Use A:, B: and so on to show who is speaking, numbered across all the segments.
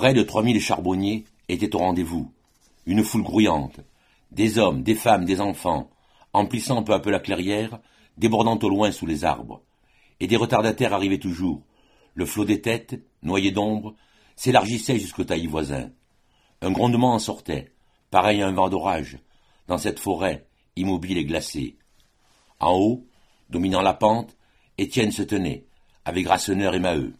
A: Près de 3000 charbonniers étaient au rendez-vous. Une foule grouillante. Des hommes, des femmes, des enfants, emplissant peu à peu la clairière, débordant au loin sous les arbres. Et des retardataires arrivaient toujours. Le flot des têtes, noyé d'ombre, s'élargissait jusqu'au taillis voisin. Un grondement en sortait, pareil à un vent d'orage, dans cette forêt immobile et glacée. En haut, dominant la pente, Étienne se tenait, avec Rasseneur et Maheu.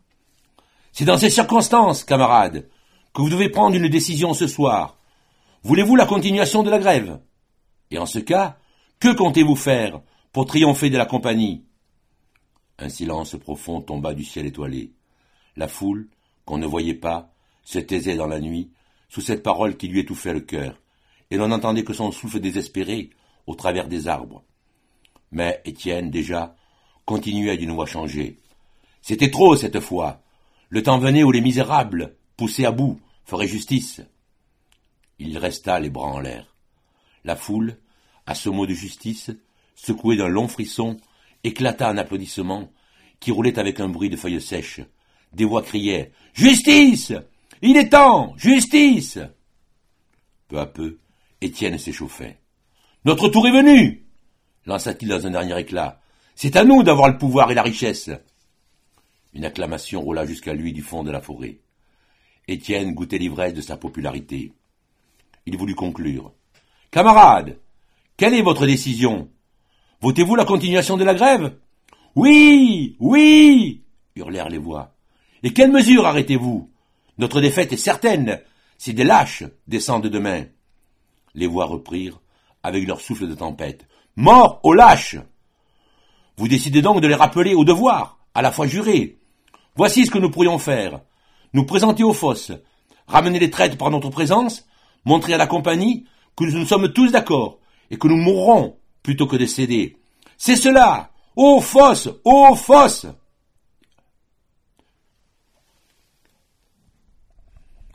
A: « C'est dans ces circonstances, camarades, que vous devez prendre une décision ce soir. Voulez-vous la continuation de la grève? Et en ce cas, que comptez-vous faire pour triompher de la compagnie ?» Un silence profond tomba du ciel étoilé. La foule, qu'on ne voyait pas, se taisait dans la nuit, sous cette parole qui lui étouffait le cœur, et l'on n'entendait que son souffle désespéré au travers des arbres. Mais Étienne, déjà, continuait d'une voix changée. C'était trop cette fois. Le temps venait où les misérables, poussés à bout, feraient justice. Il resta les bras en l'air. La foule, à ce mot de justice, secouée d'un long frisson, éclata en applaudissements qui roulaient avec un bruit de feuilles sèches. Des voix criaient « Justice! Il est temps! Justice !» Peu à peu, Étienne s'échauffait. « Notre tour est venu !» lança-t-il dans un dernier éclat. « C'est à nous d'avoir le pouvoir et la richesse !» Une acclamation roula jusqu'à lui du fond de la forêt. Étienne goûtait l'ivresse de sa popularité. Il voulut conclure. « Camarades, quelle est votre décision? Votez-vous la continuation de la grève? »« Oui! Oui !» hurlèrent les voix. « Et quelles mesures arrêtez-vous? Notre défaite est certaine, si des lâches descendent demain. » Les voix reprirent, avec leur souffle de tempête. « Mort aux lâches ! Vous décidez donc de les rappeler au devoir, à la fois juré. Voici ce que nous pourrions faire. Nous présenter aux fosses, ramener les traites par notre présence, montrer à la compagnie que nous sommes tous d'accord et que nous mourrons plutôt que de céder. C'est cela! Aux fosses! Aux fosses!